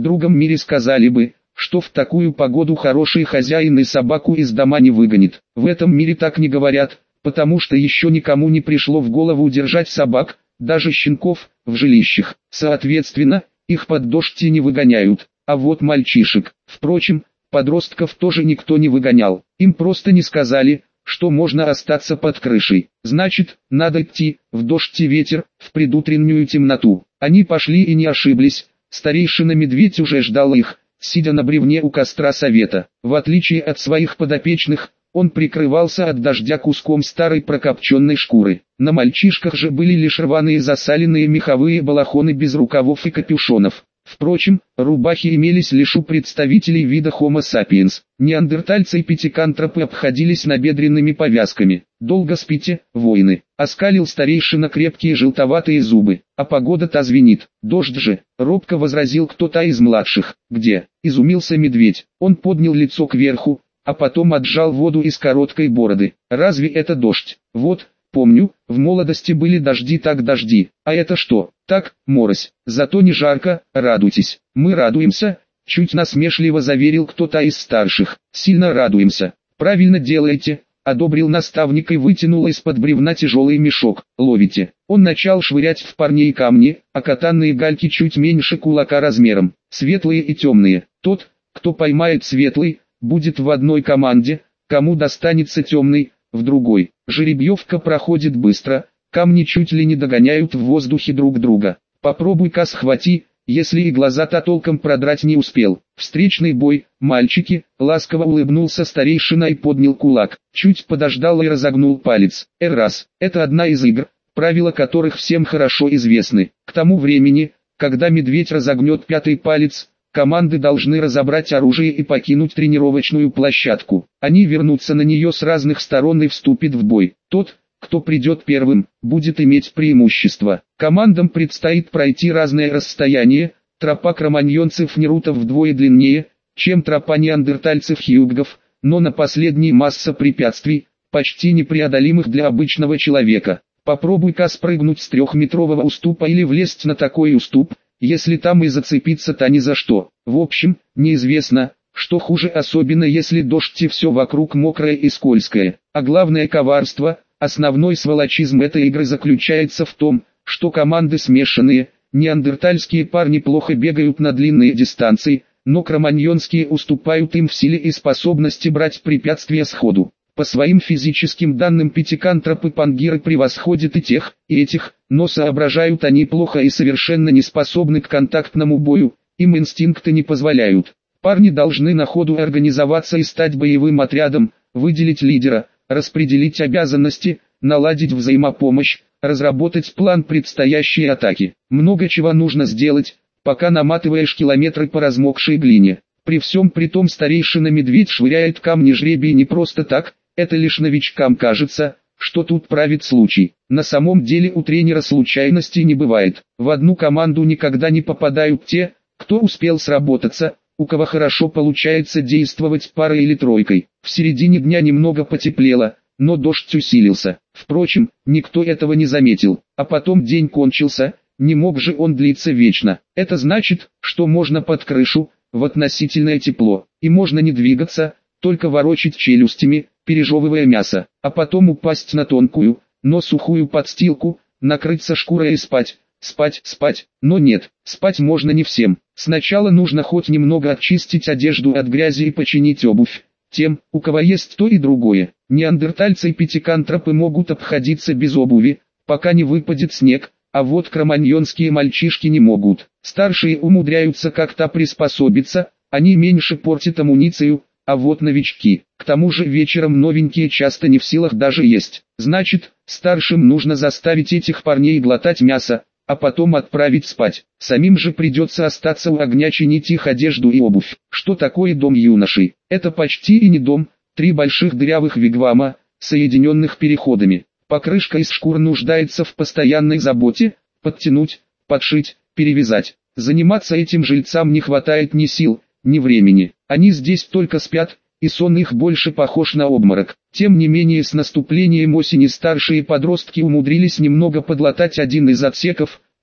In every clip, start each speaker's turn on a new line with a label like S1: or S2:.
S1: другом мире сказали бы, что в такую погоду хороший хозяин и собаку из дома не выгонит. В этом мире так не говорят, потому что еще никому не пришло в голову держать собак, даже щенков, в жилищах. Соответственно, их под дождь и не выгоняют. А вот мальчишек, впрочем, подростков тоже никто не выгонял. Им просто не сказали, что можно остаться под крышей. Значит, надо идти, в дождь и ветер, в предутреннюю темноту. Они пошли и не ошиблись. Старейшина-медведь уже ждал их, сидя на бревне у костра совета. В отличие от своих подопечных, он прикрывался от дождя куском старой прокопченной шкуры. На мальчишках же были лишь рваные засаленные меховые балахоны без рукавов и капюшонов. Впрочем, рубахи имелись лишь у представителей вида Homo sapiens. Неандертальцы и пятикантропы обходились набедренными повязками. «Долго спите, воины?» — оскалил старейшина крепкие желтоватые зубы. «А погода-то звенит. Дождь же!» — робко возразил кто-то из младших. «Где?» — изумился медведь. Он поднял лицо кверху, а потом отжал воду из короткой бороды. «Разве это дождь?» «Вот, помню, в молодости были дожди так дожди. А это что?» «Так, морось. Зато не жарко, радуйтесь». «Мы радуемся», — чуть насмешливо заверил кто-то из старших. «Сильно радуемся». «Правильно делаете», — одобрил наставник и вытянул из-под бревна тяжелый мешок. «Ловите». Он начал швырять в парней камни, а катанные гальки чуть меньше кулака размером. Светлые и темные. Тот, кто поймает светлый, будет в одной команде, кому достанется темный, в другой. Жеребьевка проходит быстро, камни чуть ли не догоняют в воздухе друг друга. Попробуй-ка схвати, если и глаза-то толком продрать не успел. Встречный бой, мальчики, ласково улыбнулся старейшина и поднял кулак. Чуть подождал и разогнул палец. Раз. Это одна из игр, правила которых всем хорошо известны. К тому времени, когда медведь разогнет пятый палец, команды должны разобрать оружие и покинуть тренировочную площадку. Они вернутся на нее с разных сторон и вступят в бой. Тот, кто придет первым, будет иметь преимущество. Командам предстоит пройти разное расстояние. Тропа кроманьонцев-нерутов вдвое длиннее, чем тропа неандертальцев-хьюггов, но на последней масса препятствий, почти непреодолимых для обычного человека. Попробуй-ка спрыгнуть с 3-метрового уступа или влезть на такой уступ, если там и зацепиться-то ни за что. В общем, неизвестно, что хуже, особенно если дождь и все вокруг мокрое и скользкое. А главное коварство, основной сволочизм этой игры заключается в том, что команды смешанные. Неандертальские парни плохо бегают на длинные дистанции, но кроманьонские уступают им в силе и способности брать препятствия сходу. По своим физическим данным пятикантропы-пангиры превосходят и тех, и этих, но соображают они плохо и совершенно не способны к контактному бою, им инстинкты не позволяют. Парни должны на ходу организоваться и стать боевым отрядом, выделить лидера, распределить обязанности, наладить взаимопомощь, разработать план предстоящей атаки. Много чего нужно сделать, пока наматываешь километры по размокшей глине. При всем при том старейшина-медведь швыряет камни жребий не просто так, это лишь новичкам кажется, что тут правит случай. На самом деле у тренера случайностей не бывает. В одну команду никогда не попадают те, кто успел сработаться, у кого хорошо получается действовать парой или тройкой. В середине дня немного потеплело, но дождь усилился. Впрочем, никто этого не заметил. А потом день кончился, не мог же он длиться вечно. Это значит, что можно под крышу, в относительное тепло, и можно не двигаться, только ворочить челюстями, пережевывая мясо, а потом упасть на тонкую, но сухую подстилку, накрыться шкурой и спать. Спать. Но нет, спать можно не всем. Сначала нужно хоть немного очистить одежду от грязи и починить обувь. Тем, у кого есть то и другое. Неандертальцы и пятикантропы могут обходиться без обуви, пока не выпадет снег, а вот кроманьонские мальчишки не могут. Старшие умудряются как-то приспособиться, они меньше портят амуницию, а вот новички. К тому же вечером новенькие часто не в силах даже есть. Значит, старшим нужно заставить этих парней глотать мясо, а потом отправить спать. Самим же придется остаться у огня, чинить их одежду и обувь. Что такое дом юношей? Это почти и не дом, 3 больших дырявых вигвама, соединенных переходами. Покрышка из шкур нуждается в постоянной заботе, подтянуть, подшить, перевязать. Заниматься этим жильцам не хватает ни сил, ни времени. Они здесь только спят, и сон их больше похож на обморок. Тем не менее, с наступлением осени старшие подростки умудрились немного подлатать один из отсеков,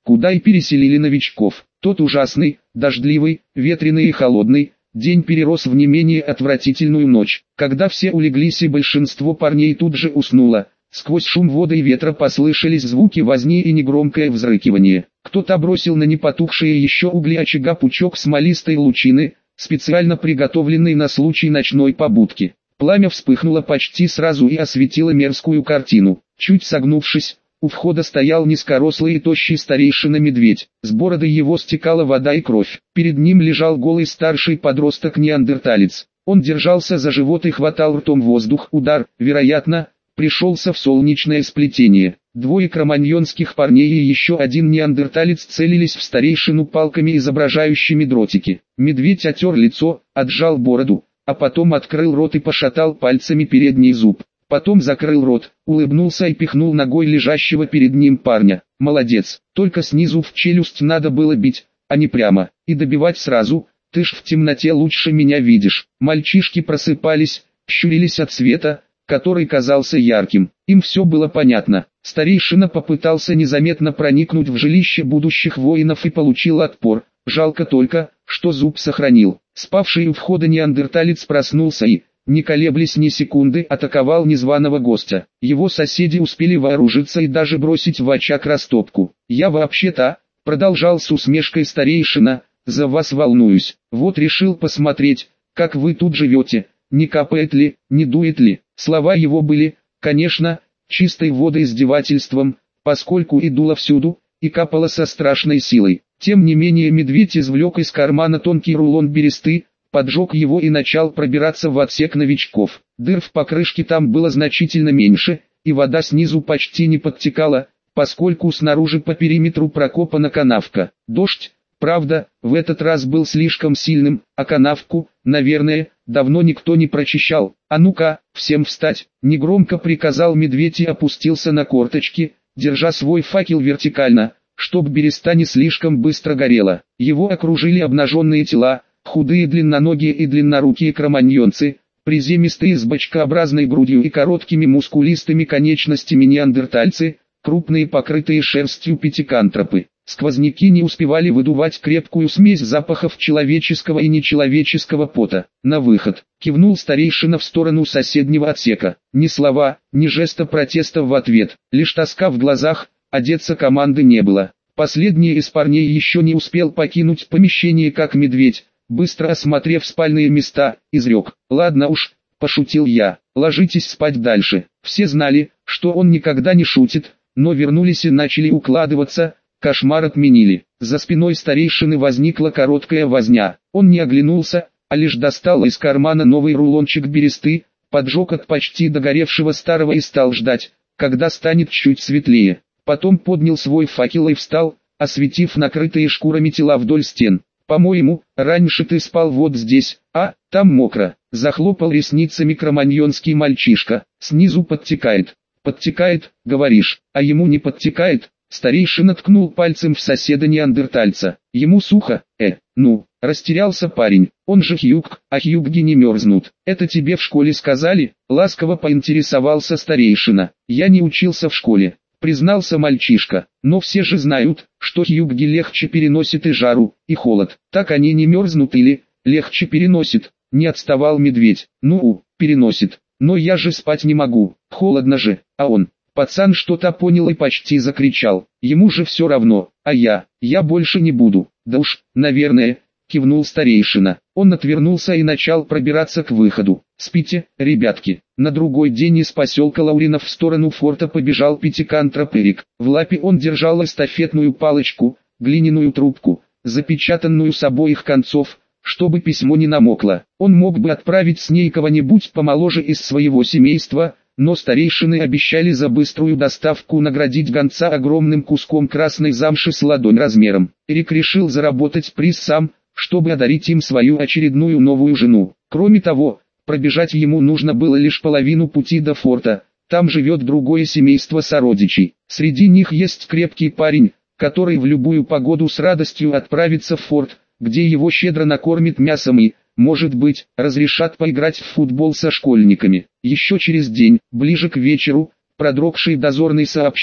S1: куда и переселили новичков. Тот ужасный, дождливый, ветреный и холодный день перерос в не менее отвратительную ночь. Когда все улеглись и большинство парней тут же уснуло, сквозь шум воды и ветра послышались звуки возни и негромкое взрыкивание. Кто-то бросил на непотухшие еще угли очага пучок смолистой лучины, специально приготовленный на случай ночной побудки. Пламя вспыхнуло почти сразу и осветило мерзкую картину. Чуть согнувшись, у входа стоял низкорослый и тощий старейшина-медведь. С бороды его стекала вода и кровь. Перед ним лежал голый старший подросток-неандерталец. Он держался за живот и хватал ртом воздух. Удар, вероятно, пришелся в солнечное сплетение. Двое кроманьонских парней и еще один неандерталец целились в старейшину палками, изображающими дротики. Медведь отер лицо, отжал бороду, а потом открыл рот и пошатал пальцами передний зуб. Потом закрыл рот, улыбнулся и пихнул ногой лежащего перед ним парня. Молодец, только снизу в челюсть надо было бить, а не прямо, и добивать сразу, ты ж в темноте лучше меня видишь. Мальчишки просыпались, щурились от света, который казался ярким. Им все было понятно. Старейшина попытался незаметно проникнуть в жилище будущих воинов и получил отпор. Жалко только, что зуб сохранил. Спавший у входа неандерталец проснулся и, не колеблясь ни секунды, атаковал незваного гостя. Его соседи успели вооружиться и даже бросить в очаг растопку. «Я вообще-то», — продолжал с усмешкой старейшина, — «за вас волнуюсь. Вот решил посмотреть, как вы тут живете, не капает ли, не дует ли». Слова его были, конечно, чистой водоиздевательством, поскольку и дуло всюду, и капало со страшной силой. Тем не менее медведь извлек из кармана тонкий рулон бересты, поджег его и начал пробираться в отсек новичков. Дыр в покрышке там было значительно меньше, и вода снизу почти не подтекала, поскольку снаружи по периметру прокопана канавка. Дождь, правда, в этот раз был слишком сильным, а канавку, наверное, давно никто не прочищал. «А ну-ка, всем встать!» — негромко приказал медведь и опустился на корточки, держа свой факел вертикально, чтоб береста не слишком быстро горела. Его окружили обнаженные тела, худые длинноногие и длиннорукие кроманьонцы, приземистые с бочкообразной грудью и короткими мускулистыми конечностями неандертальцы, крупные покрытые шерстью пятикантропы. Сквозняки не успевали выдувать крепкую смесь запахов человеческого и нечеловеческого пота. «На выход!» — кивнул старейшина в сторону соседнего отсека. Ни слова, ни жеста протеста в ответ, лишь тоска в глазах, одеться команды не было. Последний из парней еще не успел покинуть помещение, как медведь, быстро осмотрев спальные места, изрек: «Ладно уж, пошутил я, ложитесь спать дальше». Все знали, что он никогда не шутит, но вернулись и начали укладываться. Кошмар отменили. За спиной старейшины возникла короткая возня. Он не оглянулся, а лишь достал из кармана новый рулончик бересты, поджег от почти догоревшего старого и стал ждать, когда станет чуть светлее. Потом поднял свой факел и встал, осветив накрытые шкурами тела вдоль стен. «По-моему, раньше ты спал вот здесь, а, там мокро», — захлопал ресницами кроманьонский мальчишка. «Снизу подтекает». «Подтекает, говоришь, а ему не подтекает?» Старейшина ткнул пальцем в соседа неандертальца. «Ему сухо, ну». Растерялся парень. «Он же хьюг, а хьюги не мерзнут. Это тебе в школе сказали?» Ласково поинтересовался старейшина. «Я не учился в школе», признался мальчишка. «Но все же знают, что хьюги легче переносят и жару, и холод. Так они не мерзнут или легче переносят?» Не отставал медведь. «Ну, переносит. Но я же спать не могу. Холодно же, а он...» Пацан что-то понял и почти закричал. «Ему же все равно, а я больше не буду». «Да уж, наверное», кивнул старейшина. Он отвернулся и начал пробираться к выходу. «Спите, ребятки». На другой день из поселка Лауринов в сторону форта побежал пятикантроп Эрик. В лапе он держал эстафетную палочку, глиняную трубку, запечатанную с обоих концов, чтобы письмо не намокло. Он мог бы отправить с ней кого-нибудь помоложе из своего семейства, но старейшины обещали за быструю доставку наградить гонца огромным куском красной замши с ладонь размером. Эрик решил заработать приз сам, чтобы одарить им свою очередную новую жену. Кроме того, пробежать ему нужно было лишь половину пути до форта, там живет другое семейство сородичей. Среди них есть крепкий парень, который в любую погоду с радостью отправится в форт, где его щедро накормят мясом и, может быть, разрешат поиграть в футбол со школьниками. Еще через день, ближе к вечеру, продрогший дозорный сообщил,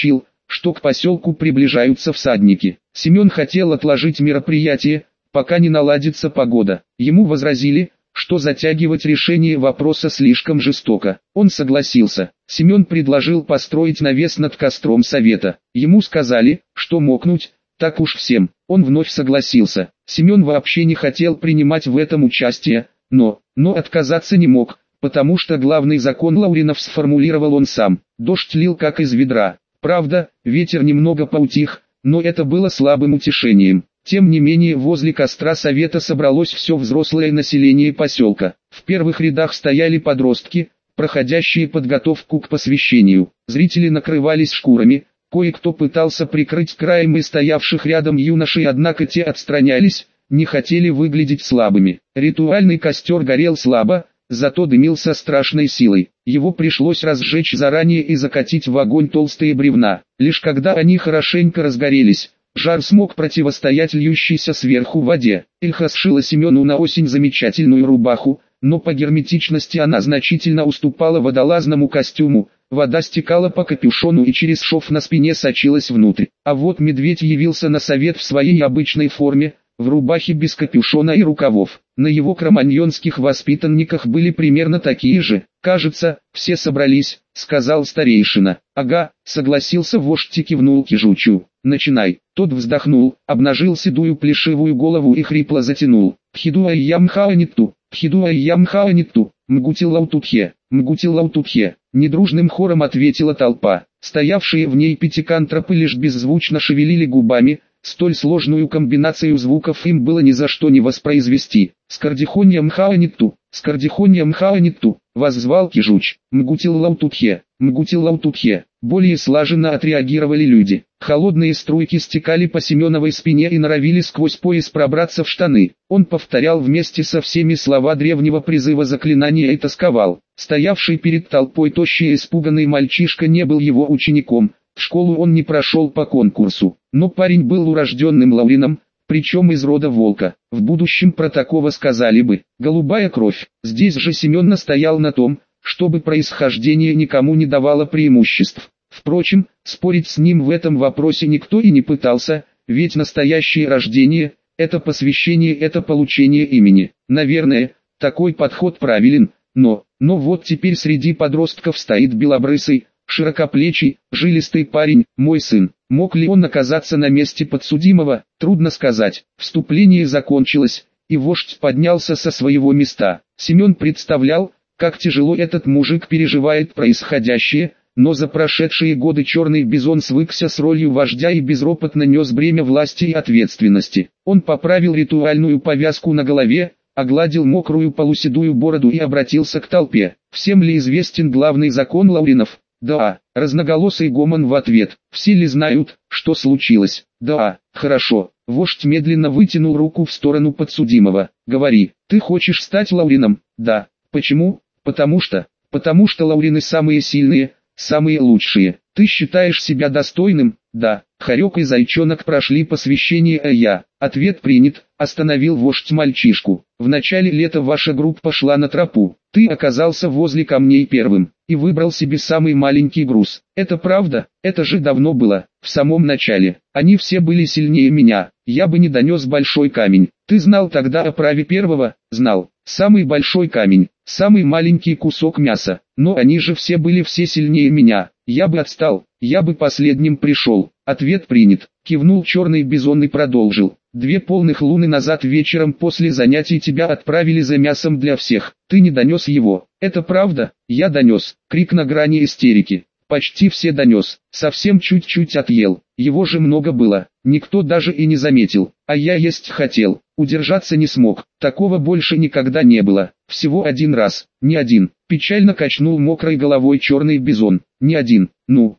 S1: что к поселку приближаются всадники. Семен хотел отложить мероприятие, пока не наладится погода. Ему возразили, что затягивать решение вопроса слишком жестоко. Он согласился. Семен предложил построить навес над костром совета. Ему сказали, что мокнуть, так уж всем. Он вновь согласился. Семен вообще не хотел принимать в этом участие, но отказаться не мог, потому что главный закон Лауринов сформулировал он сам. Дождь лил как из ведра. Правда, ветер немного поутих, но это было слабым утешением. Тем не менее возле костра совета собралось все взрослое население поселка. В первых рядах стояли подростки, проходящие подготовку к посвящению. Зрители накрывались шкурами, кое-кто пытался прикрыть краем и стоявших рядом юношей, однако те отстранялись, не хотели выглядеть слабыми. Ритуальный костер горел слабо, зато дымил со страшной силой. Его пришлось разжечь заранее и закатить в огонь толстые бревна. Лишь когда они хорошенько разгорелись, жар смог противостоять льющейся сверху воде. Ильха сшила Семену на осень замечательную рубаху, но по герметичности она значительно уступала водолазному костюму. Вода стекала по капюшону и через шов на спине сочилась внутрь. А вот медведь явился на совет в своей обычной форме, в рубахе без капюшона и рукавов. На его кроманьонских воспитанниках были примерно такие же. «Кажется, все собрались», — сказал старейшина. «Ага», — согласился вождь и кивнул Кижучу. «Начинай». Тот вздохнул, обнажил седую плешивую голову и хрипло затянул. «Пхидуайям хааниту, пхидуайям хааниту, мгутиллаутутхе, мгутиллаутутхе». Недружным хором ответила толпа. Стоявшие в ней пятикантропы лишь беззвучно шевелили губами. Столь сложную комбинацию звуков им было ни за что не воспроизвести. «Скардихоньям хааниту, скардихоньям хааниту», воззвал Кижуч. «Мгутиллаутутхе, мгутиллаутутхе». Более слаженно отреагировали люди. Холодные струйки стекали по Семеновой спине и норовили сквозь пояс пробраться в штаны. Он повторял вместе со всеми слова древнего призыва заклинания и тосковал. Стоявший перед толпой тощий и испуганный мальчишка не был его учеником. В школу он не прошел по конкурсу, но парень был урожденным Лаурином, причем из рода волка. В будущем про такого сказали бы «голубая кровь». Здесь же Семен настоял на том, чтобы происхождение никому не давало преимуществ. Впрочем, спорить с ним в этом вопросе никто и не пытался, ведь настоящее рождение – это посвящение, это получение имени. Наверное, такой подход правилен, но вот теперь среди подростков стоит белобрысый, широкоплечий, жилистый парень, мой сын. Мог ли он оказаться на месте подсудимого, трудно сказать. Вступление закончилось, и вождь поднялся со своего места. Семен представлял, как тяжело этот мужик переживает происходящее, но за прошедшие годы черный бизон свыкся с ролью вождя и безропотно нес бремя власти и ответственности. Он поправил ритуальную повязку на голове, огладил мокрую полуседую бороду и обратился к толпе. «Всем ли известен главный закон Лауринов?» «Да». Разноголосый гомон в ответ. «Все ли знают, что случилось?» «Да». «Хорошо». Вождь медленно вытянул руку в сторону подсудимого. «Говори, ты хочешь стать Лаурином?» «Да». «Почему?» «Потому что Лаурины самые сильные, самые лучшие». «Ты считаешь себя достойным?» «Да». Хорек и Зайчонок прошли посвящение, а я. Ответ принят, остановил вождь мальчишку. В начале лета ваша группа шла на тропу. Ты оказался возле камней первым и выбрал себе самый маленький груз. Это правда? Это же давно было, в самом начале. Они все были сильнее меня. Я бы не донес большой камень. Ты знал тогда о праве первого? Знал. Самый большой камень, самый маленький кусок мяса. Но они же все были все сильнее меня. Я бы отстал, я бы последним пришел. Ответ принят. Кивнул черный бизон и продолжил. 2 полных луны назад вечером после занятий тебя отправили за мясом для всех. Ты не донес его. Это правда? Я донес. Крик на грани истерики. Почти все донес. Совсем чуть-чуть отъел. Его же много было. Никто даже и не заметил. А я есть хотел. Удержаться не смог. Такого больше никогда не было. Всего один раз. Не один. Печально качнул мокрой головой черный бизон. Не один.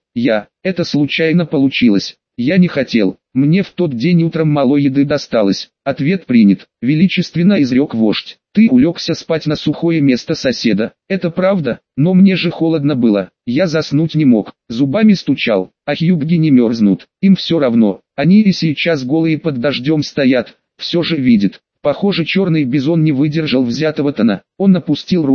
S1: Это случайно получилось. Я не хотел. Мне в тот день утром мало еды досталось. Ответ принят. Величественно изрек вождь. Ты улегся спать на сухое место соседа. Это правда? Но мне же холодно было. Я заснуть не мог. Зубами стучал. А хьюбги не мерзнут. Им все равно. Они и сейчас голые под дождем стоят. Все же видят. Похоже, черный бизон не выдержал взятого тона. Он опустил руку,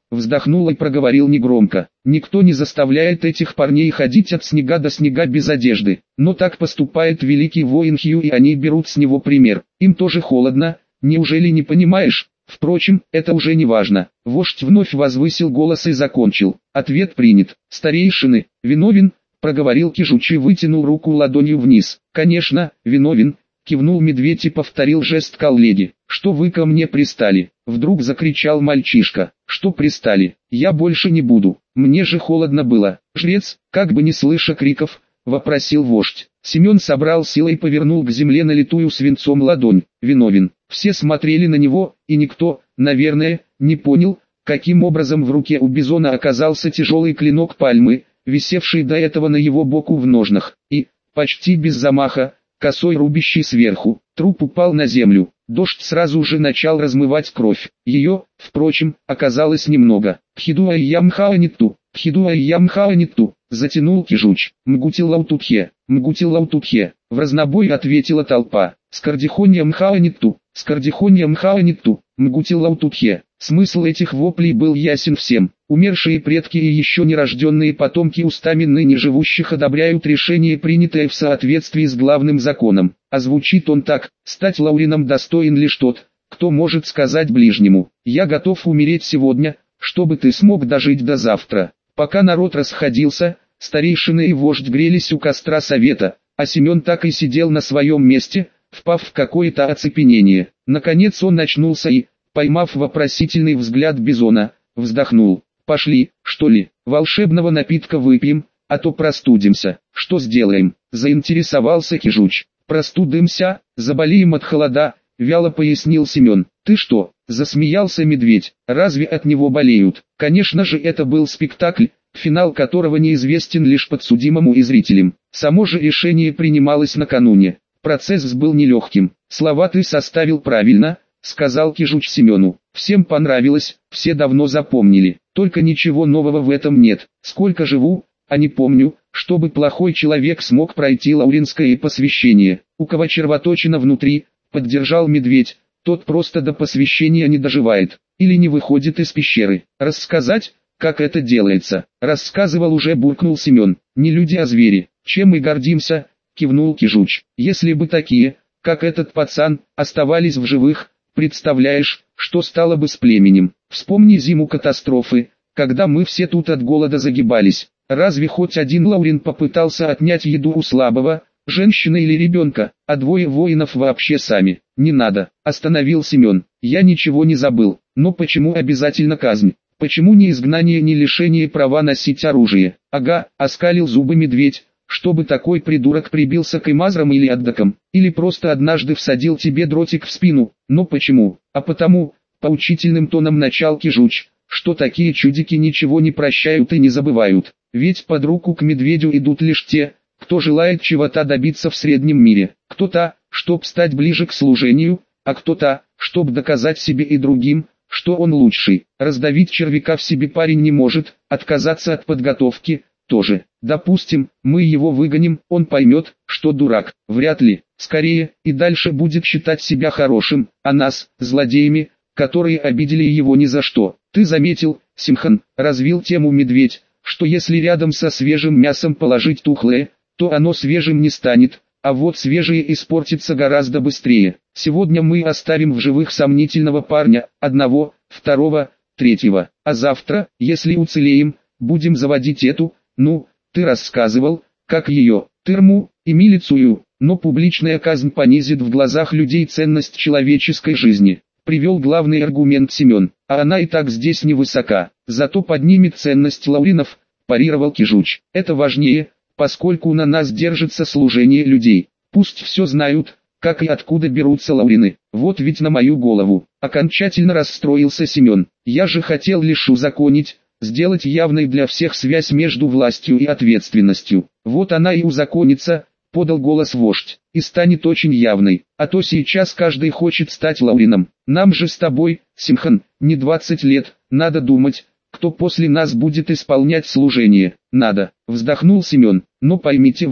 S1: вздохнул и проговорил негромко. Никто не заставляет этих парней ходить от снега до снега без одежды. Но так поступает великий воин Хью, и они берут с него пример. Им тоже холодно, неужели не понимаешь? Впрочем, это уже не важно. Вождь вновь возвысил голос и закончил. Ответ принят. Старейшины, виновен, проговорил Кижуч и вытянул руку ладонью вниз. Конечно, виновен, кивнул медведь и повторил жест коллеги. Что вы ко мне пристали? Вдруг закричал мальчишка. Что пристали? Я больше не буду. Мне же холодно было. Жрец, как бы не слыша криков, вопросил вождь. Семен собрал силы и повернул к земле налитую свинцом ладонь. Виновен. Все смотрели на него, и никто, наверное, не понял, каким образом в руке у бизона оказался тяжелый клинок пальмы, висевший до этого на его боку в ножнах, и, почти без замаха, косой рубящий сверху. Труп упал на землю. Дождь сразу же начал размывать кровь. Ее, впрочем, оказалось немного. «Пхидуайямхааниту, пхидуайямхааниту», затянул Кижуч. «Мгутиллаутутхе, мгутиллаутутхе», в разнобой ответила толпа. «Скардихоньямхааниту, скардихоньямхааниту, мгутиллаутутхе». Смысл этих воплей был ясен всем. Умершие предки и еще нерожденные потомки устами ныне живущих одобряют решение, принятое в соответствии с главным законом. А звучит он так: стать Лаурином достоин лишь тот, кто может сказать ближнему: «Я готов умереть сегодня, чтобы ты смог дожить до завтра». Пока народ расходился, старейшины и вождь грелись у костра совета, а Семен так и сидел на своем месте, впав в какое-то оцепенение. Наконец он очнулся и, поймав вопросительный взгляд бизона, вздохнул. «Пошли, что ли, волшебного напитка выпьем, а то простудимся». «Что сделаем?» – заинтересовался Кижуч. «Простудимся, заболеем от холода», – вяло пояснил Семен. «Ты что?» – засмеялся медведь. «Разве от него болеют?» Конечно же, это был спектакль, финал которого неизвестен лишь подсудимому и зрителям. Само же решение принималось накануне. Процесс был нелегким. «Слова ты составил правильно», — сказал Кижуч Семену. «Всем понравилось, все давно запомнили. Только ничего нового в этом нет. Сколько живу, а не помню, чтобы плохой человек смог пройти лауринское посвящение. У кого червоточина внутри», — поддержал медведь, — «тот просто до посвящения не доживает, или не выходит из пещеры. Рассказать, как это делается?» «Рассказывал уже», — буркнул Семен. «Не люди, а звери. Чем мы гордимся?» — кивнул Кижуч. «Если бы такие, как этот пацан, оставались в живых, представляешь, что стало бы с племенем? Вспомни зиму катастрофы, когда мы все тут от голода загибались. Разве хоть один Лаурин попытался отнять еду у слабого, женщины или ребенка, а двое воинов вообще сами?» «Не надо», — остановил Семен. «Я ничего не забыл. Но почему обязательно казнь? Почему ни изгнание, ни лишение права носить оружие?» «Ага», — оскалил зубы медведь. «Чтобы такой придурок прибился к имазрам или аддакам, или просто однажды всадил тебе дротик в спину». «Но почему?» «А потому», — поучительным тоном начал Кижуч, «что такие чудики ничего не прощают и не забывают. Ведь под руку к медведю идут лишь те, кто желает чего-то добиться в среднем мире. Кто-то, чтоб стать ближе к служению, а кто-то, чтоб доказать себе и другим, что он лучший. Раздавить червяка в себе парень не может, отказаться от подготовки тоже. Допустим, мы его выгоним, он поймет, что дурак. Вряд ли. Скорее, и дальше будет считать себя хорошим, а нас, злодеями, которые обидели его ни за что. Ты заметил, Симхан, развил тему медведь, что если рядом со свежим мясом положить тухлое, то оно свежим не станет, а вот свежее испортится гораздо быстрее. Сегодня мы оставим в живых сомнительного парня, одного, второго, третьего, а завтра, если уцелеем, будем заводить эту, ну, ты рассказывал, как ее, тюрьму и милицию, но публичная казнь понизит в глазах людей ценность человеческой жизни. Привел главный аргумент Семен, а она и так здесь невысока, зато поднимет ценность лауринов, парировал Кижуч. Это важнее, поскольку на нас держится служение людей. Пусть все знают, как и откуда берутся лаурины. Вот ведь на мою голову. Окончательно расстроился Семен. Я же хотел лишь узаконить, сделать явной для всех связь между властью и ответственностью. Вот она и узаконится, подал голос вождь, и станет очень явной. А то сейчас каждый хочет стать лаурином. Нам же с тобой, Симхан, не 20 лет, надо думать, кто после нас будет исполнять служение. Надо, вздохнул Семен. Но поймите вы,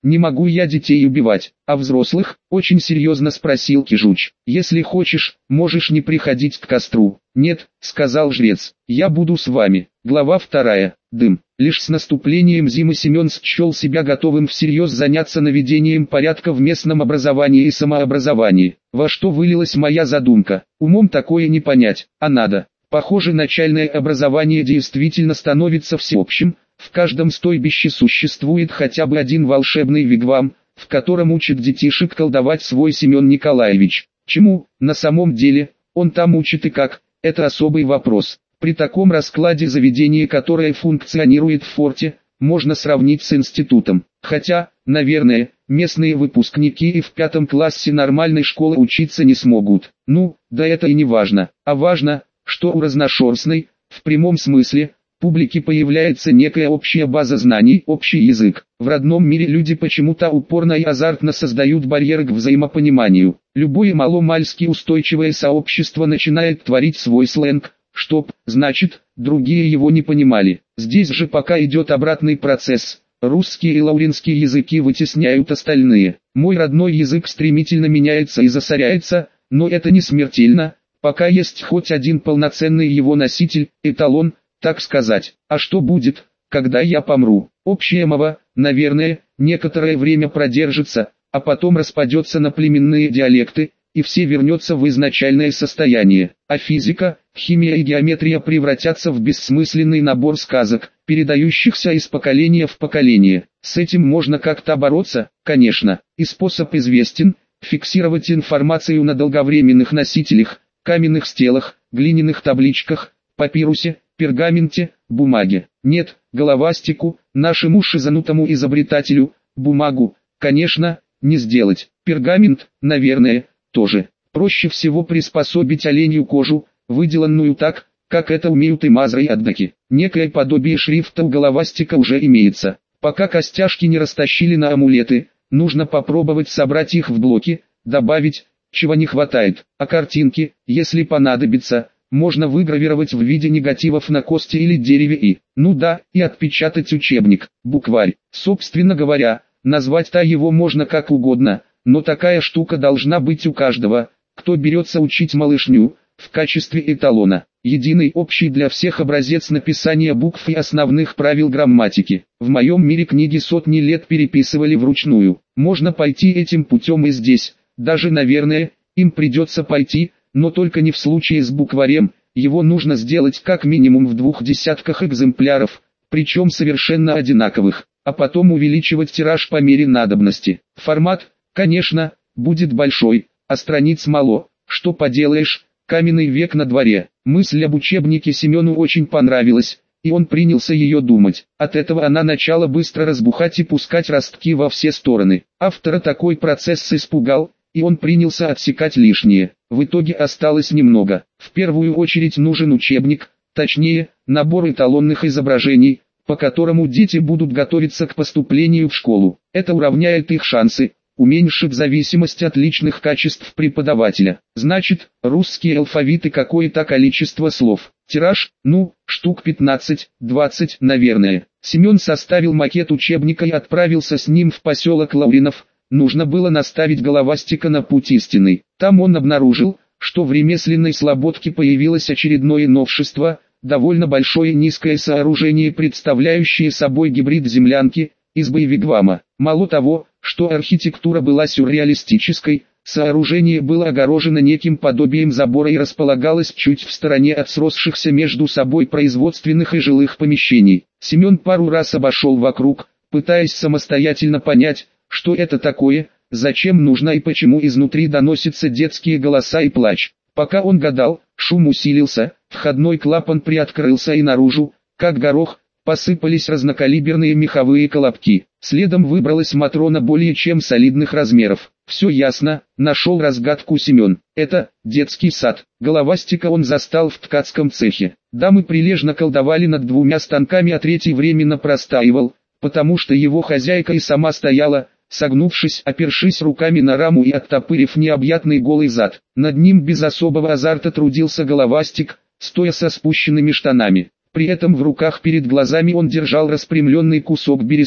S1: Не могу я детей убивать, а взрослых? Очень серьезно спросил Кижуч. Если хочешь, можешь не приходить к костру. Нет, сказал жрец, я буду с вами. Глава 2. Дым. Лишь с наступлением зимы Семен счел себя готовым всерьез заняться наведением порядка в местном образовании и самообразовании. Во что вылилась моя задумка? Умом такое не понять, а надо. Похоже, начальное образование действительно становится всеобщим. В каждом стойбище существует хотя бы один волшебный вигвам, в котором учит детишек колдовать свой Семен Николаевич. Чему, на самом деле, он там учит и как, это особый вопрос. При таком раскладе заведение, которое функционирует в форте, можно сравнить с институтом. Хотя, наверное, местные выпускники и в 5 классе нормальной школы учиться не смогут. Ну, да это и не важно. А важно, что у разношерстной, в прямом смысле, публики появляется некая общая база знаний, общий язык. В родном мире люди почему-то упорно и азартно создают барьеры к взаимопониманию. Любое маломальски устойчивое сообщество начинает творить свой сленг, чтоб, значит, другие его не понимали. Здесь же пока идет обратный процесс. Русский и лауринский языки вытесняют остальные. Мой родной язык стремительно меняется и засоряется, но это не смертельно, пока есть хоть один полноценный его носитель, эталон, так сказать. А что будет, когда я помру? Общая мова, наверное, некоторое время продержится, а потом распадется на племенные диалекты, и все вернется в изначальное состояние. А физика, химия и геометрия превратятся в бессмысленный набор сказок, передающихся из поколения в поколение. С этим можно как-то бороться, конечно, и способ известен – фиксировать информацию на долговременных носителях, каменных стелах, глиняных табличках, папирусе, пергаменте, бумаге. Нет, головастику, нашему шизанутому изобретателю, бумагу, конечно, не сделать. Пергамент, наверное, тоже. Проще всего приспособить оленью кожу, выделанную так, как это умеют и мазры и аддаки. Некое подобие шрифта у головастика уже имеется. Пока костяшки не растащили на амулеты, нужно попробовать собрать их в блоки, добавить, чего не хватает. А картинки, если понадобится, можно выгравировать в виде негативов на кости или дереве и, ну да, и отпечатать учебник, букварь. Собственно говоря, назвать-то его можно как угодно, но такая штука должна быть у каждого, кто берется учить малышню, в качестве эталона. Единый общий для всех образец написания букв и основных правил грамматики. В моем мире книги сотни лет переписывали вручную. Можно пойти этим путем и здесь, даже наверное, им придется пойти, но только не в случае с букварем, его нужно сделать как минимум в 20 экземпляров, причем совершенно одинаковых, а потом увеличивать тираж по мере надобности. Формат, конечно, будет большой, а страниц мало, что поделаешь, каменный век на дворе. Мысль об учебнике Семену очень понравилась, и он принялся ее думать. От этого она начала быстро разбухать и пускать ростки во все стороны. Автора такой процесс испугал, и он принялся отсекать лишнее. В итоге осталось немного. В первую очередь нужен учебник, точнее, набор эталонных изображений, по которому дети будут готовиться к поступлению в школу. Это уравняет их шансы, уменьшит зависимость от личных качеств преподавателя. Значит, русский алфавит и какое-то количество слов. Тираж, штук 15-20, наверное. Семен составил макет учебника и отправился с ним в поселок Лауринов. Нужно было наставить головастика на путь истинный. Там он обнаружил, что в ремесленной слободке появилось очередное новшество, довольно большое низкое сооружение, представляющее собой гибрид землянки, избы и вигвама. Мало того, что архитектура была сюрреалистической, сооружение было огорожено неким подобием забора и располагалось чуть в стороне от сросшихся между собой производственных и жилых помещений. Семен пару раз обошел вокруг, пытаясь самостоятельно понять, что это такое, зачем нужно и почему изнутри доносятся детские голоса и плач. Пока он гадал, шум усилился, входной клапан приоткрылся и наружу, как горох, посыпались разнокалиберные меховые колобки. Следом выбралась Матрона более чем солидных размеров. Все ясно, нашел разгадку Семен. Это детский сад. Головастика он застал в ткацком цехе. Дамы прилежно колдовали над 2 станками, а третий временно простаивал, потому что его хозяйка и сама стояла, согнувшись, опершись руками на раму и оттопырив необъятный голый зад. Над ним без особого азарта трудился головастик, стоя со спущенными штанами. При этом в руках перед глазами он держал распрямленный кусок бересты.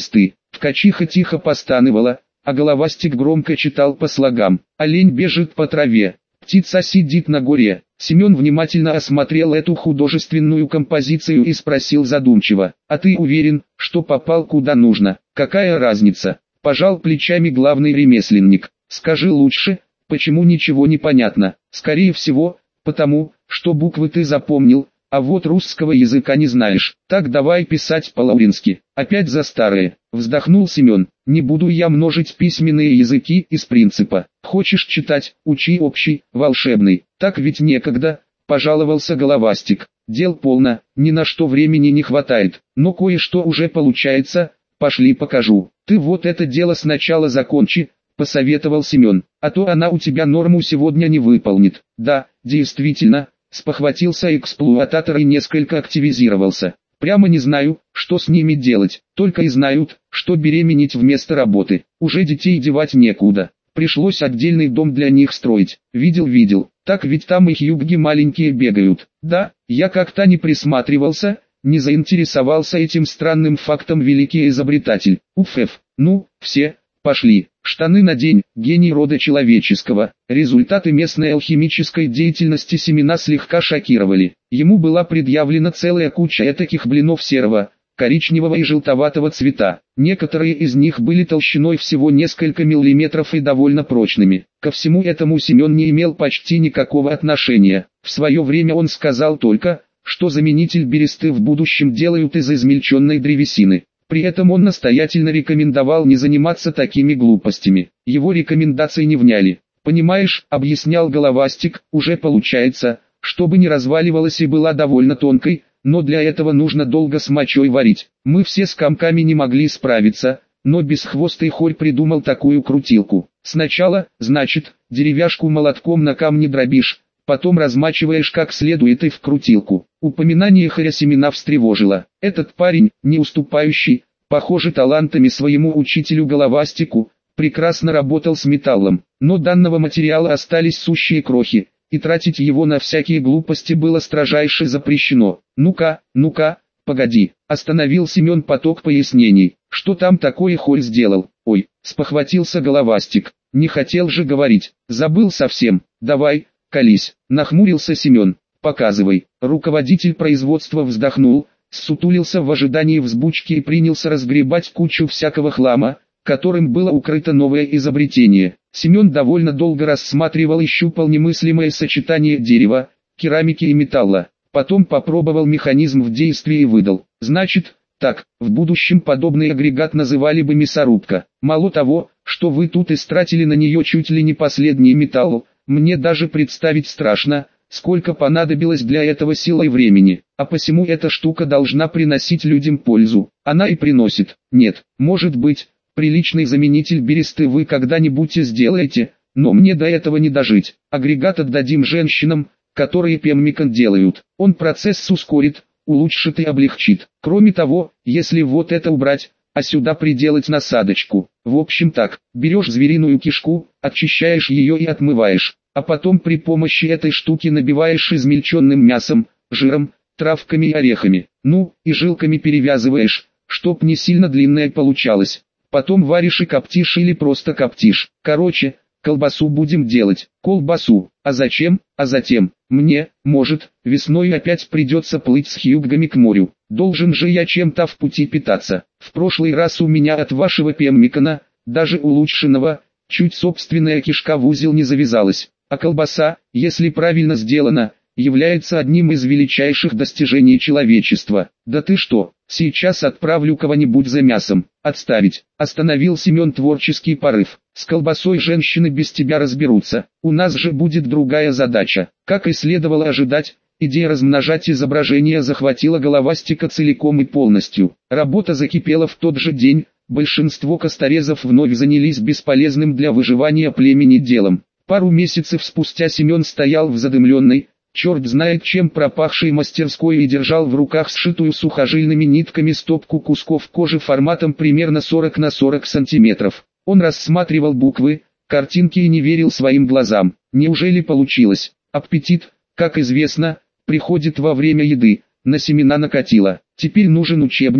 S1: Ткачиха тихо постанывала, а головастик громко читал по слогам. Олень бежит по траве, птица сидит на горе. Семен внимательно осмотрел эту художественную композицию и спросил задумчиво: «А ты уверен, что попал куда нужно?» «Какая разница?» – пожал плечами главный ремесленник. «Скажи лучше, почему ничего не понятно?» «Скорее всего, потому, что буквы ты запомнил, а вот русского языка не знаешь. Так давай писать по-лаурински». «Опять за старое», – вздохнул Семен. «Не буду я множить письменные языки из принципа. Хочешь читать, учи общий, волшебный». «Так ведь некогда», – пожаловался головастик. «Дел полно, ни на что времени не хватает, но кое-что уже получается, пошли покажу». «Ты вот это дело сначала закончи», – посоветовал Семен, «а то она у тебя норму сегодня не выполнит». «Да, действительно», – спохватился эксплуататор и несколько активизировался. «Прямо не знаю, что с ними делать, только и знают, что беременеть вместо работы. Уже детей девать некуда. Пришлось отдельный дом для них строить. Видел, так ведь там и хьюбги маленькие бегают». «Да, я как-то не присматривался, не заинтересовался этим странным фактом великий изобретатель. Уф. Ну, все, пошли. Штаны надень, гений рода человеческого». Результаты местной алхимической деятельности Семена слегка шокировали. Ему была предъявлена целая куча этаких блинов серого, коричневого и желтоватого цвета. Некоторые из них были толщиной всего несколько миллиметров и довольно прочными. Ко всему этому Семен не имел почти никакого отношения. В свое время он сказал только, что заменитель бересты в будущем делают из измельченной древесины. При этом он настоятельно рекомендовал не заниматься такими глупостями. Его рекомендации не вняли. «Понимаешь», — объяснял головастик, — «уже получается, чтобы не разваливалась и была довольно тонкой, но для этого нужно долго с мочой варить. Мы все с комками не могли справиться, но бесхвостый хорь придумал такую крутилку. Сначала, значит, деревяшку молотком на камне дробишь, потом размачиваешь как следует и в крутилку». Упоминание хоря Семена встревожило. Этот парень, не уступающий, похоже, талантами своему учителю головастику, прекрасно работал с металлом, но данного материала остались сущие крохи, и тратить его на всякие глупости было строжайше запрещено. «Ну-ка, погоди», — остановил Семен поток пояснений. «Что там такое хорь сделал?» «Ой», — спохватился головастик, — «не хотел же говорить, забыл совсем. Давай, колись», — нахмурился Семен. «Показывай». Руководитель производства вздохнул, ссутулился в ожидании взбучки и принялся разгребать кучу всякого хлама, которым было укрыто новое изобретение. Семен довольно долго рассматривал и щупал немыслимое сочетание дерева, керамики и металла. Потом попробовал механизм в действии и выдал: «Значит, так, в будущем подобный агрегат называли бы мясорубка. Мало того, что вы тут истратили на нее чуть ли не последний металл, мне даже представить страшно, сколько понадобилось для этого сил и времени, а посему эта штука должна приносить людям пользу. Она и приносит. Нет, может быть, приличный заменитель бересты вы когда-нибудь и сделаете, но мне до этого не дожить. Агрегат отдадим женщинам, которые пеммикон делают. Он процесс ускорит, улучшит и облегчит. Кроме того, если вот это убрать, а сюда приделать насадочку. В общем так, берешь звериную кишку, очищаешь ее и отмываешь, а потом при помощи этой штуки набиваешь измельченным мясом, жиром, травками и орехами. Ну, и жилками перевязываешь, чтоб не сильно длинная получалась. Потом варишь и коптишь или просто коптишь. Короче, колбасу будем делать. Колбасу. А зачем? А затем, мне, может, весной опять придется плыть с хьюгами к морю. Должен же я чем-то в пути питаться. В прошлый раз у меня от вашего пеммикона, даже улучшенного, чуть собственная кишка в узел не завязалась. А колбаса, если правильно сделана, является одним из величайших достижений человечества. Да ты что, сейчас отправлю кого-нибудь за мясом. Отставить. Остановил Семен творческий порыв. С колбасой женщины без тебя разберутся. У нас же будет другая задача. Как и следовало ожидать, идея размножать изображения захватила головастика целиком и полностью. Работа закипела в тот же день. Большинство косторезов вновь занялись бесполезным для выживания племени делом. Пару месяцев спустя Семен стоял в задымленной, черт знает чем пропахшей мастерской и держал в руках сшитую сухожильными нитками стопку кусков кожи форматом примерно 40 на 40 сантиметров. Он рассматривал буквы, картинки и не верил своим глазам. Неужели получилось? Аппетит, как известно, приходит во время еды. На Семена накатило. Теперь нужен учебник,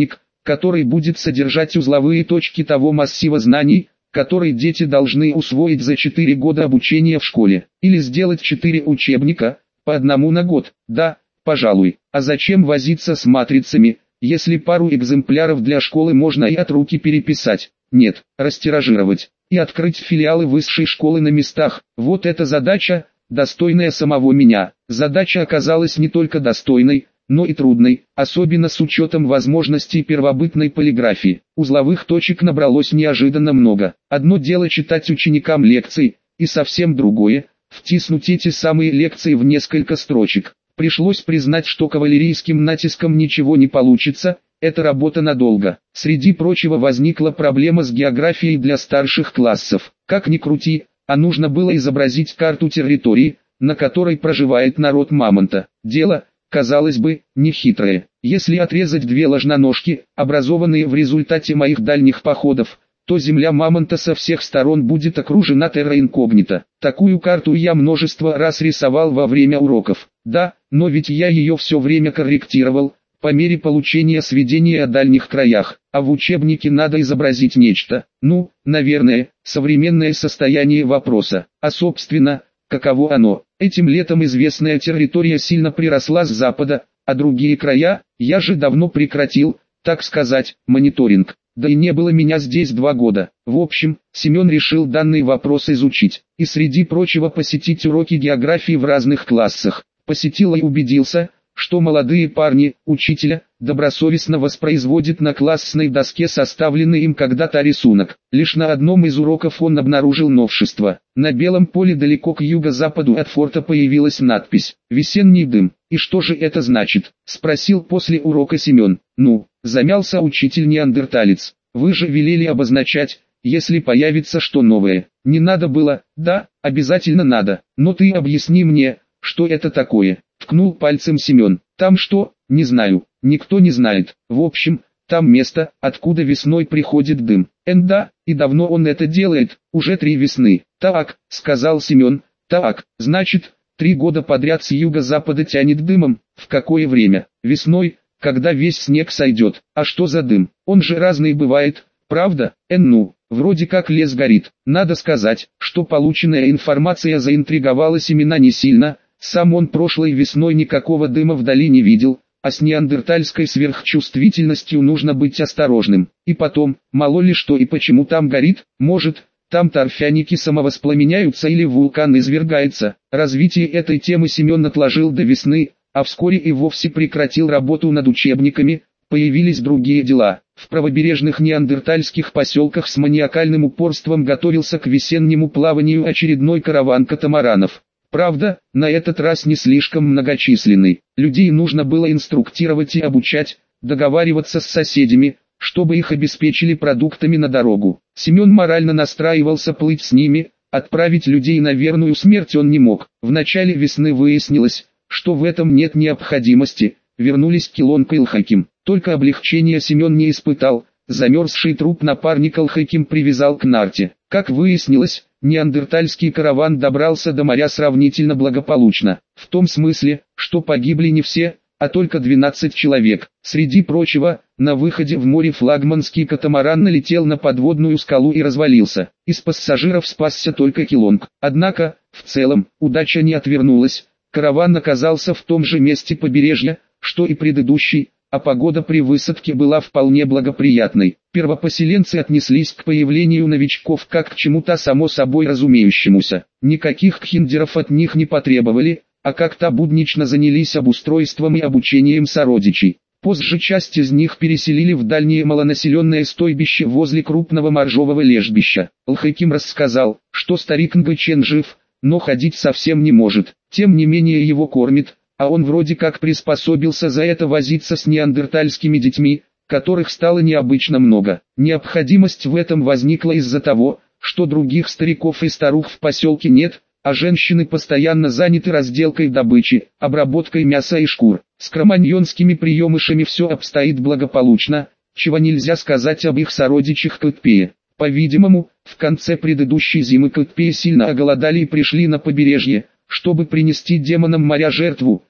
S1: который будет содержать узловые точки того массива знаний, который дети должны усвоить за 4 года обучения в школе, или сделать 4 учебника, по одному на год. Да, пожалуй. А зачем возиться с матрицами, если пару экземпляров для школы можно и от руки переписать? Нет, растиражировать и открыть филиалы высшей школы на местах. Вот эта задача, достойная самого меня. Задача оказалась не только достойной, но и трудной, особенно с учетом возможностей первобытной полиграфии. Узловых точек набралось неожиданно много. Одно дело читать ученикам лекции, и совсем другое – втиснуть эти самые лекции в несколько строчек. Пришлось признать, что кавалерийским натиском ничего не получится, это работа надолго. Среди прочего возникла проблема с географией для старших классов. Как ни крути, а нужно было изобразить карту территории, на которой проживает народ мамонта. Дело, казалось бы, нехитрое. Если отрезать 2 ложноножки, образованные в результате моих дальних походов, то земля мамонта со всех сторон будет окружена терра инкогнито. Такую карту я множество раз рисовал во время уроков. Да, но ведь я ее все время корректировал, по мере получения сведений о дальних краях, а в учебнике надо изобразить нечто, наверное, современное состояние вопроса. А собственно, каково оно? Этим летом известная территория сильно приросла с запада, а другие края, я же давно прекратил, так сказать, мониторинг. Да и не было меня здесь 2 года. В общем, Семен решил данный вопрос изучить, и среди прочего посетить уроки географии в разных классах. Посетил и убедился, что молодые парни, учителя, добросовестно воспроизводят на классной доске составленный им когда-то рисунок. Лишь на одном из уроков он обнаружил новшество. На белом поле далеко к юго-западу от форта появилась надпись «Весенний дым». «И что же это значит?» – спросил после урока Семен. Замялся учитель-неандерталец. «Вы же велели обозначать, если появится что новое». «Не надо было». «Да, обязательно надо. Но ты объясни мне, что это такое?» Ткнул пальцем Семен. «Там что? Не знаю. Никто не знает. В общем, там место, откуда весной приходит дым». Да, и давно он это делает, уже 3 весны. «Так», — сказал Семен, — «так, значит, 3 года подряд с юго-запада тянет дымом. В какое время? Весной, когда весь снег сойдет. А что за дым? Он же разный бывает, правда?» Вроде как лес горит. Надо сказать, что полученная информация заинтриговала Семена не сильно. Сам он прошлой весной никакого дыма вдали не видел, а с неандертальской сверхчувствительностью нужно быть осторожным. И потом, мало ли что и почему там горит, может, там торфяники самовоспламеняются или вулкан извергается. Развитие этой темы Семен отложил до весны, а вскоре и вовсе прекратил работу над учебниками, появились другие дела. В правобережных неандертальских поселках с маниакальным упорством готовился к весеннему плаванию очередной караван катамаранов. Правда, на этот раз не слишком многочисленный. Людей нужно было инструктировать и обучать, договариваться с соседями, чтобы их обеспечили продуктами на дорогу. Семен морально настраивался плыть с ними, отправить людей на верную смерть он не мог. В начале весны выяснилось, что в этом нет необходимости, вернулись Килонка и Лхаким. Только облегчения Семен не испытал, замерзший труп напарника Лхаким привязал к нарте. Как выяснилось, неандертальский караван добрался до моря сравнительно благополучно, в том смысле, что погибли не все, а только 12 человек. Среди прочего, на выходе в море флагманский катамаран налетел на подводную скалу и развалился. Из пассажиров спасся только Килонг. Однако, в целом, удача не отвернулась, караван оказался в том же месте побережья, что и предыдущий, а погода при высадке была вполне благоприятной. Первопоселенцы отнеслись к появлению новичков как к чему-то само собой разумеющемуся. Никаких кхиндеров от них не потребовали, а как-то буднично занялись обустройством и обучением сородичей. Позже часть из них переселили в дальнее малонаселенное стойбище возле крупного моржового лежбища. Лхаким рассказал, что старик Нгачен жив, но ходить совсем не может. Тем не менее его кормит, а он вроде как приспособился за это возиться с неандертальскими детьми, которых стало необычно много. Необходимость в этом возникла из-за того, что других стариков и старух в поселке нет, а женщины постоянно заняты разделкой добычи, обработкой мяса и шкур. С кроманьонскими приемышами все обстоит благополучно, чего нельзя сказать об их сородичах Кытпее. По-видимому, в конце предыдущей зимы Кытпеи сильно оголодали и пришли на побережье, чтобы принести демонам моря жертву,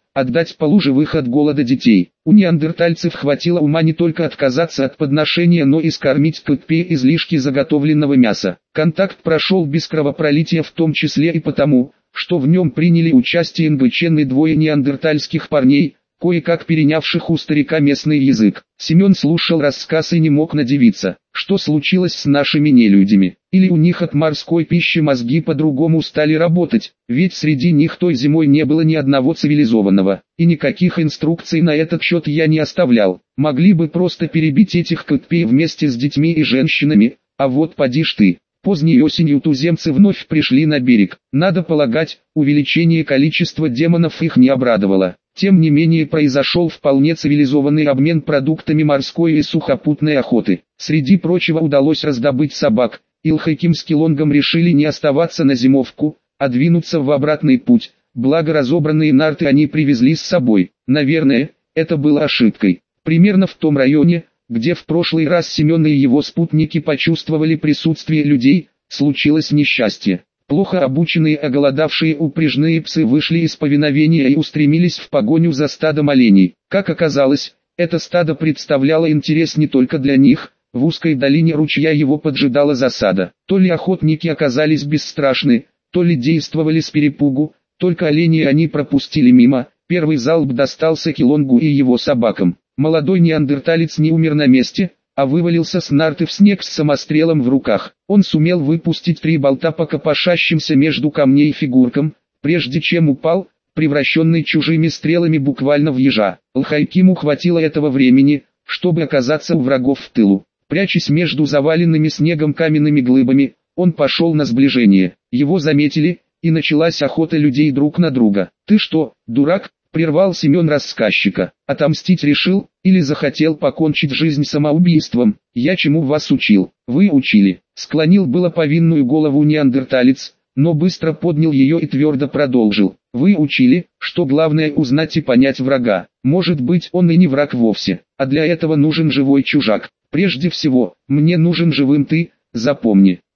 S1: отдать полуживых от голода детей. У неандертальцев хватило ума не только отказаться от подношения, но и скормить КП излишки заготовленного мяса. Контакт прошел без кровопролития, в том числе и потому, что в нем приняли участие НГЧ двое неандертальских парней, кое-как перенявших у старика местный язык. Семен слушал рассказ и не мог надивиться, что случилось с нашими нелюдями. Или у них от морской пищи мозги по-другому стали работать, ведь среди них той зимой не было ни одного цивилизованного, и никаких инструкций на этот счет я не оставлял. Могли бы просто перебить этих КП вместе с детьми и женщинами, а вот поди ж ты. Поздней осенью туземцы вновь пришли на берег. Надо полагать, увеличение количества демонов их не обрадовало. Тем не менее произошел вполне цивилизованный обмен продуктами морской и сухопутной охоты. Среди прочего удалось раздобыть собак. Илхайким с Килонгом решили не оставаться на зимовку, а двинуться в обратный путь. Благо разобранные нарты они привезли с собой. Наверное, это было ошибкой. Примерно в том районе, где в прошлый раз Семен и его спутники почувствовали присутствие людей, случилось несчастье. Плохо обученные оголодавшие упряжные псы вышли из повиновения и устремились в погоню за стадом оленей. Как оказалось, это стадо представляло интерес не только для них. В узкой долине ручья его поджидала засада. То ли охотники оказались бесстрашны, то ли действовали с перепугу, только оленей они пропустили мимо. Первый залп достался Килонгу и его собакам. Молодой неандерталец не умер на месте, а вывалился с нарты в снег с самострелом в руках. Он сумел выпустить 3 болта по копошащимся между камней фигуркам, прежде чем упал, превращенный чужими стрелами буквально в ежа. Илхайкиму хватило этого времени, чтобы оказаться у врагов в тылу. Прячась между заваленными снегом каменными глыбами, он пошел на сближение. Его заметили, и началась охота людей друг на друга. «Ты что, дурак?» — прервал Семен рассказчика. «Отомстить решил, или захотел покончить жизнь самоубийством? Я чему вас учил?» «Вы учили», — склонил было повинную голову неандерталец, но быстро поднял ее и твердо продолжил. «Вы учили, что главное узнать и понять врага. Может быть, он и не враг вовсе, а для этого нужен живой чужак. Прежде всего, мне нужен живым ты, запомни».